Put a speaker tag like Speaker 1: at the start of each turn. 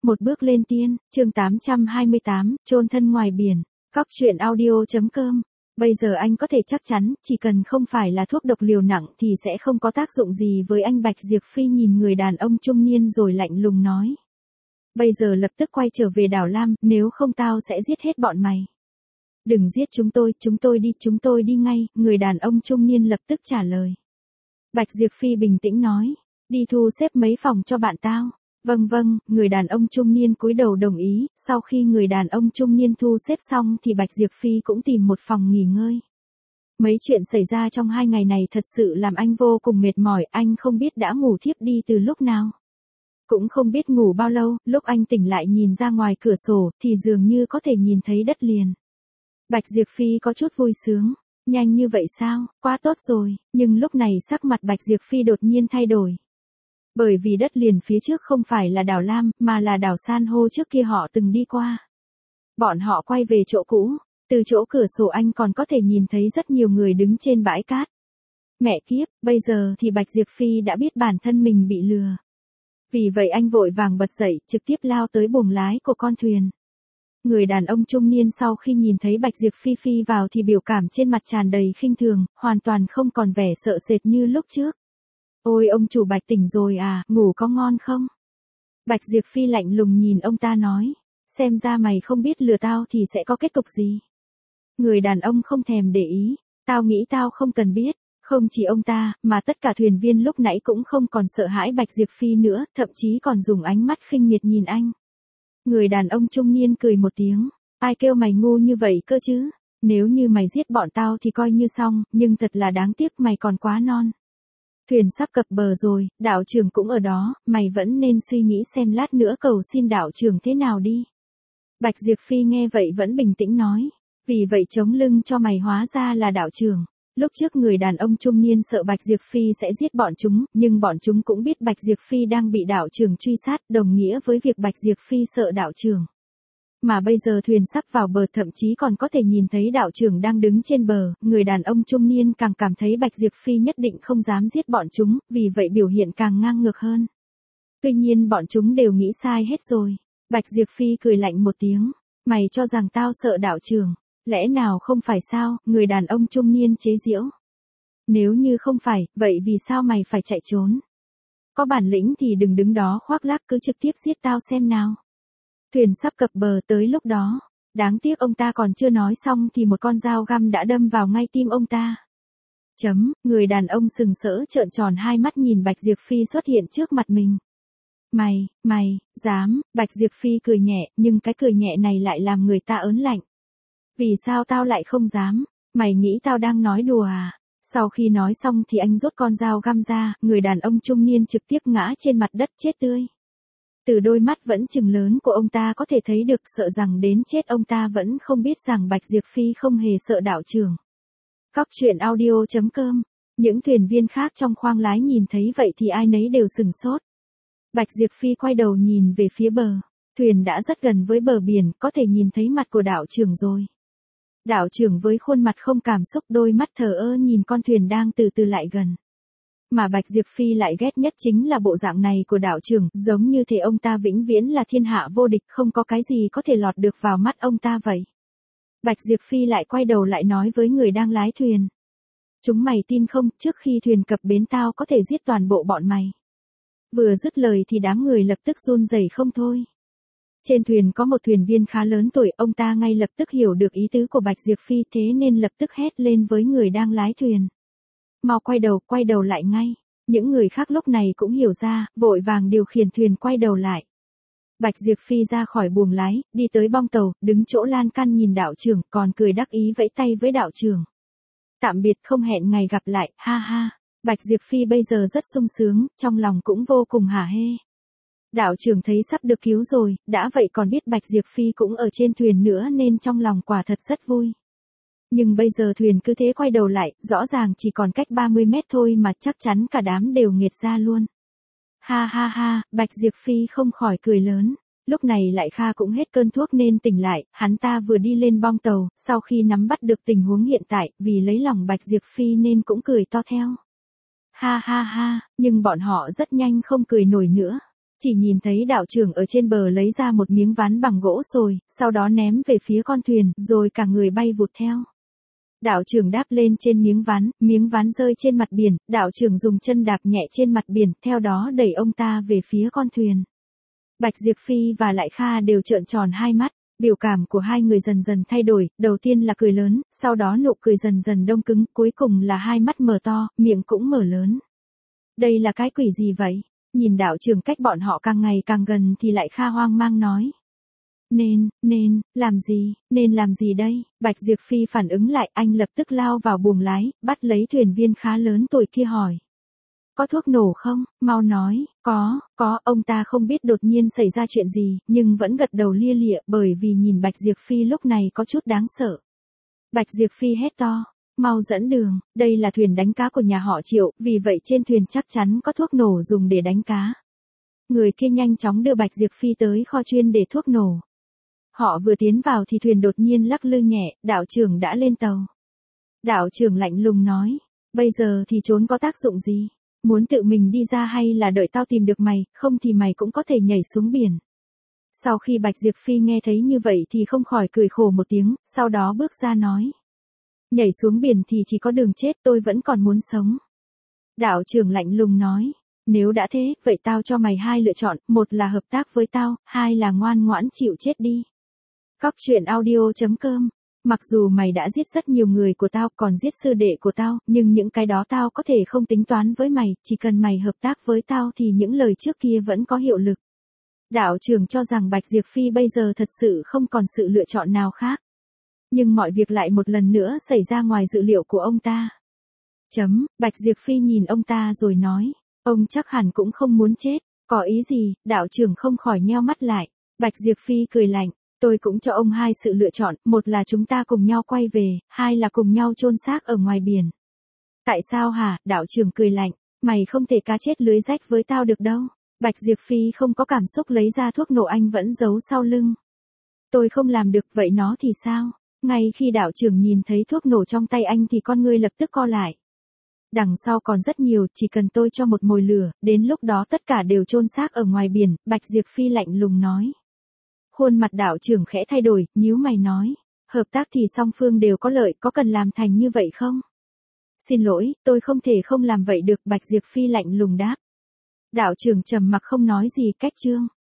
Speaker 1: Một bước lên tiên, chương 828, chôn thân ngoài biển, Cóc truyện audio.com. Bây giờ anh có thể chắc chắn, chỉ cần không phải là thuốc độc liều nặng thì sẽ không có tác dụng gì với anh. Bạch Diệp Phi nhìn người đàn ông trung niên rồi lạnh lùng nói. Bây giờ lập tức quay trở về đảo Lam, nếu không tao sẽ giết hết bọn mày. Đừng giết chúng tôi đi ngay, người đàn ông trung niên lập tức trả lời. Bạch Diệp Phi bình tĩnh nói, đi thu xếp mấy phòng cho bạn tao. Vâng, người đàn ông trung niên cúi đầu đồng ý, sau khi người đàn ông trung niên thu xếp xong thì Bạch Diệp Phi cũng tìm một phòng nghỉ ngơi. Mấy chuyện xảy ra trong 2 ngày này thật sự làm anh vô cùng mệt mỏi, anh không biết đã ngủ thiếp đi từ lúc nào. Cũng không biết ngủ bao lâu, lúc anh tỉnh lại nhìn ra ngoài cửa sổ thì dường như có thể nhìn thấy đất liền. Bạch Diệp Phi có chút vui sướng, nhanh như vậy sao, quá tốt rồi, nhưng lúc này sắc mặt Bạch Diệp Phi đột nhiên thay đổi. Bởi vì đất liền phía trước không phải là đảo Lam, mà là đảo san hô trước kia họ từng đi qua. Bọn họ quay về chỗ cũ, từ chỗ cửa sổ anh còn có thể nhìn thấy rất nhiều người đứng trên bãi cát. Mẹ kiếp, bây giờ thì Bạch Diệp Phi đã biết bản thân mình bị lừa. Vì vậy anh vội vàng bật dậy, trực tiếp lao tới buồng lái của con thuyền. Người đàn ông trung niên sau khi nhìn thấy Bạch Diệp Phi phi vào thì biểu cảm trên mặt tràn đầy khinh thường, hoàn toàn không còn vẻ sợ sệt như lúc trước. Ôi ông chủ Bạch tỉnh rồi à, ngủ có ngon không? Bạch Diệp Phi lạnh lùng nhìn ông ta nói, xem ra mày không biết lừa tao thì sẽ có kết cục gì. Người đàn ông không thèm để ý, tao nghĩ tao không cần biết, không chỉ ông ta, mà tất cả thuyền viên lúc nãy cũng không còn sợ hãi Bạch Diệp Phi nữa, thậm chí còn dùng ánh mắt khinh miệt nhìn anh. Người đàn ông trung niên cười một tiếng, ai kêu mày ngu như vậy cơ chứ, nếu như mày giết bọn tao thì coi như xong, nhưng thật là đáng tiếc mày còn quá non. Thuyền sắp cập bờ rồi, đạo trưởng cũng ở đó, mày vẫn nên suy nghĩ xem lát nữa cầu xin đạo trưởng thế nào đi. Bạch Diệp Phi nghe vậy vẫn bình tĩnh nói, vì vậy chống lưng cho mày hóa ra là đạo trưởng. Lúc trước người đàn ông trung niên sợ Bạch Diệp Phi sẽ giết bọn chúng, nhưng bọn chúng cũng biết Bạch Diệp Phi đang bị đạo trưởng truy sát, đồng nghĩa với việc Bạch Diệp Phi sợ đạo trưởng. Mà bây giờ thuyền sắp vào bờ, thậm chí còn có thể nhìn thấy đạo trưởng đang đứng trên bờ, người đàn ông trung niên càng cảm thấy Bạch Diệp Phi nhất định không dám giết bọn chúng, vì vậy biểu hiện càng ngang ngược hơn. Tuy nhiên bọn chúng đều nghĩ sai hết rồi. Bạch Diệp Phi cười lạnh một tiếng, mày cho rằng tao sợ đạo trưởng, lẽ nào không phải sao, người đàn ông trung niên chế giễu. Nếu như không phải, vậy vì sao mày phải chạy trốn? Có bản lĩnh thì đừng đứng đó khoác lác, cứ trực tiếp giết tao xem nào. Thuyền sắp cập bờ tới lúc đó, đáng tiếc ông ta còn chưa nói xong thì một con dao găm đã đâm vào ngay tim ông ta. Người đàn ông sừng sỡ trợn tròn hai mắt nhìn Bạch Diệp Phi xuất hiện trước mặt mình. Mày, dám, Bạch Diệp Phi cười nhẹ, nhưng cái cười nhẹ này lại làm người ta ớn lạnh. Vì sao tao lại không dám, mày nghĩ tao đang nói đùa à? Sau khi nói xong thì anh rút con dao găm ra, người đàn ông trung niên trực tiếp ngã trên mặt đất chết tươi. Từ đôi mắt vẫn trừng lớn của ông ta có thể thấy được, sợ rằng đến chết ông ta vẫn không biết rằng Bạch Diệp Phi không hề sợ đạo trưởng. Cóc truyện audio.com. Những thuyền viên khác trong khoang lái nhìn thấy vậy thì ai nấy đều sừng sốt. Bạch Diệp Phi quay đầu nhìn về phía bờ. Thuyền đã rất gần với bờ biển, có thể nhìn thấy mặt của đạo trưởng rồi. Đạo trưởng với khuôn mặt không cảm xúc, đôi mắt thờ ơ nhìn con thuyền đang từ từ lại gần. Mà Bạch Diệp Phi lại ghét nhất chính là bộ dạng này của đạo trưởng, giống như thể ông ta vĩnh viễn là thiên hạ vô địch, không có cái gì có thể lọt được vào mắt ông ta vậy. Bạch Diệp Phi lại quay đầu lại nói với người đang lái thuyền. Chúng mày tin không, trước khi thuyền cập bến tao có thể giết toàn bộ bọn mày. Vừa dứt lời thì đám người lập tức run rẩy không thôi. Trên thuyền có một thuyền viên khá lớn tuổi, ông ta ngay lập tức hiểu được ý tứ của Bạch Diệp Phi, thế nên lập tức hét lên với người đang lái thuyền. Mau quay đầu lại ngay. Những người khác lúc này cũng hiểu ra, vội vàng điều khiển thuyền quay đầu lại. Bạch Diệp Phi ra khỏi buồng lái, đi tới bong tàu, đứng chỗ lan can nhìn đạo trưởng, còn cười đắc ý vẫy tay với đạo trưởng. Tạm biệt, không hẹn ngày gặp lại, ha ha. Bạch Diệp Phi bây giờ rất sung sướng, trong lòng cũng vô cùng hả hê. Đạo trưởng thấy sắp được cứu rồi, đã vậy còn biết Bạch Diệp Phi cũng ở trên thuyền nữa nên trong lòng quả thật rất vui. Nhưng bây giờ thuyền cứ thế quay đầu lại, rõ ràng chỉ còn cách 30 mét thôi mà chắc chắn cả đám đều nghiệt ra luôn. Ha, Bạch Diệp Phi không khỏi cười lớn. Lúc này lại Kha cũng hết cơn thuốc nên tỉnh lại, hắn ta vừa đi lên bong tàu, sau khi nắm bắt được tình huống hiện tại, vì lấy lòng Bạch Diệp Phi nên cũng cười to theo. Ha, nhưng bọn họ rất nhanh không cười nổi nữa. Chỉ nhìn thấy đạo trưởng ở trên bờ lấy ra một miếng ván bằng gỗ rồi, sau đó ném về phía con thuyền, rồi cả người bay vụt theo. Đạo trưởng đáp lên trên miếng ván rơi trên mặt biển, đạo trưởng dùng chân đạp nhẹ trên mặt biển, theo đó đẩy ông ta về phía con thuyền. Bạch Diệp Phi và Lại Kha đều trợn tròn hai mắt, biểu cảm của hai người dần dần thay đổi, đầu tiên là cười lớn, sau đó nụ cười dần dần đông cứng, cuối cùng là hai mắt mở to, miệng cũng mở lớn. Đây là cái quỷ gì vậy? Nhìn đạo trưởng cách bọn họ càng ngày càng gần thì Lại Kha hoang mang nói. Nên làm gì đây? Bạch Diệp Phi phản ứng lại, anh lập tức lao vào buồng lái, bắt lấy thuyền viên khá lớn tuổi kia hỏi. Có thuốc nổ không? Mau nói, có, ông ta không biết đột nhiên xảy ra chuyện gì, nhưng vẫn gật đầu lia lịa bởi vì nhìn Bạch Diệp Phi lúc này có chút đáng sợ. Bạch Diệp Phi hét to, mau dẫn đường, đây là thuyền đánh cá của nhà họ Triệu, vì vậy trên thuyền chắc chắn có thuốc nổ dùng để đánh cá. Người kia nhanh chóng đưa Bạch Diệp Phi tới kho chuyên để thuốc nổ. Họ vừa tiến vào thì thuyền đột nhiên lắc lư nhẹ, đạo trưởng đã lên tàu. Đạo trưởng lạnh lùng nói, bây giờ thì trốn có tác dụng gì? Muốn tự mình đi ra hay là đợi tao tìm được mày, không thì mày cũng có thể nhảy xuống biển. Sau khi Bạch Diệp Phi nghe thấy như vậy thì không khỏi cười khổ một tiếng, sau đó bước ra nói. Nhảy xuống biển thì chỉ có đường chết, tôi vẫn còn muốn sống. Đạo trưởng lạnh lùng nói, nếu đã thế, vậy tao cho mày hai lựa chọn, một là hợp tác với tao, hai là ngoan ngoãn chịu chết đi. Cóc truyện audio.com. Mặc dù mày đã giết rất nhiều người của tao, còn giết sư đệ của tao, nhưng những cái đó tao có thể không tính toán với mày, chỉ cần mày hợp tác với tao thì những lời trước kia vẫn có hiệu lực. Đạo trưởng cho rằng Bạch Diệp Phi bây giờ thật sự không còn sự lựa chọn nào khác. Nhưng mọi việc lại một lần nữa xảy ra ngoài dự liệu của ông ta. Bạch Diệp Phi nhìn ông ta rồi nói, ông chắc hẳn cũng không muốn chết, có ý gì? Đạo trưởng không khỏi nheo mắt lại. Bạch Diệp Phi cười lạnh. Tôi cũng cho ông hai sự lựa chọn, một là chúng ta cùng nhau quay về, hai là cùng nhau chôn xác ở ngoài biển. Tại sao hả? Đạo trưởng cười lạnh, mày không thể cá chết lưới rách với tao được đâu. Bạch Diệp Phi không có cảm xúc lấy ra thuốc nổ anh vẫn giấu sau lưng. Tôi không làm được, vậy nó thì sao? Ngay khi đạo trưởng nhìn thấy thuốc nổ trong tay anh thì con ngươi lập tức co lại. Đằng sau còn rất nhiều, chỉ cần tôi cho một mồi lửa, đến lúc đó tất cả đều chôn xác ở ngoài biển, Bạch Diệp Phi lạnh lùng nói. Khuôn mặt đạo trưởng khẽ thay đổi, nhíu mày nói, hợp tác thì song phương đều có lợi, có cần làm thành như vậy không? Xin lỗi, tôi không thể không làm vậy được, Bạch Diệp Phi lạnh lùng đáp. Đạo trưởng trầm mặc không nói gì, cách chương.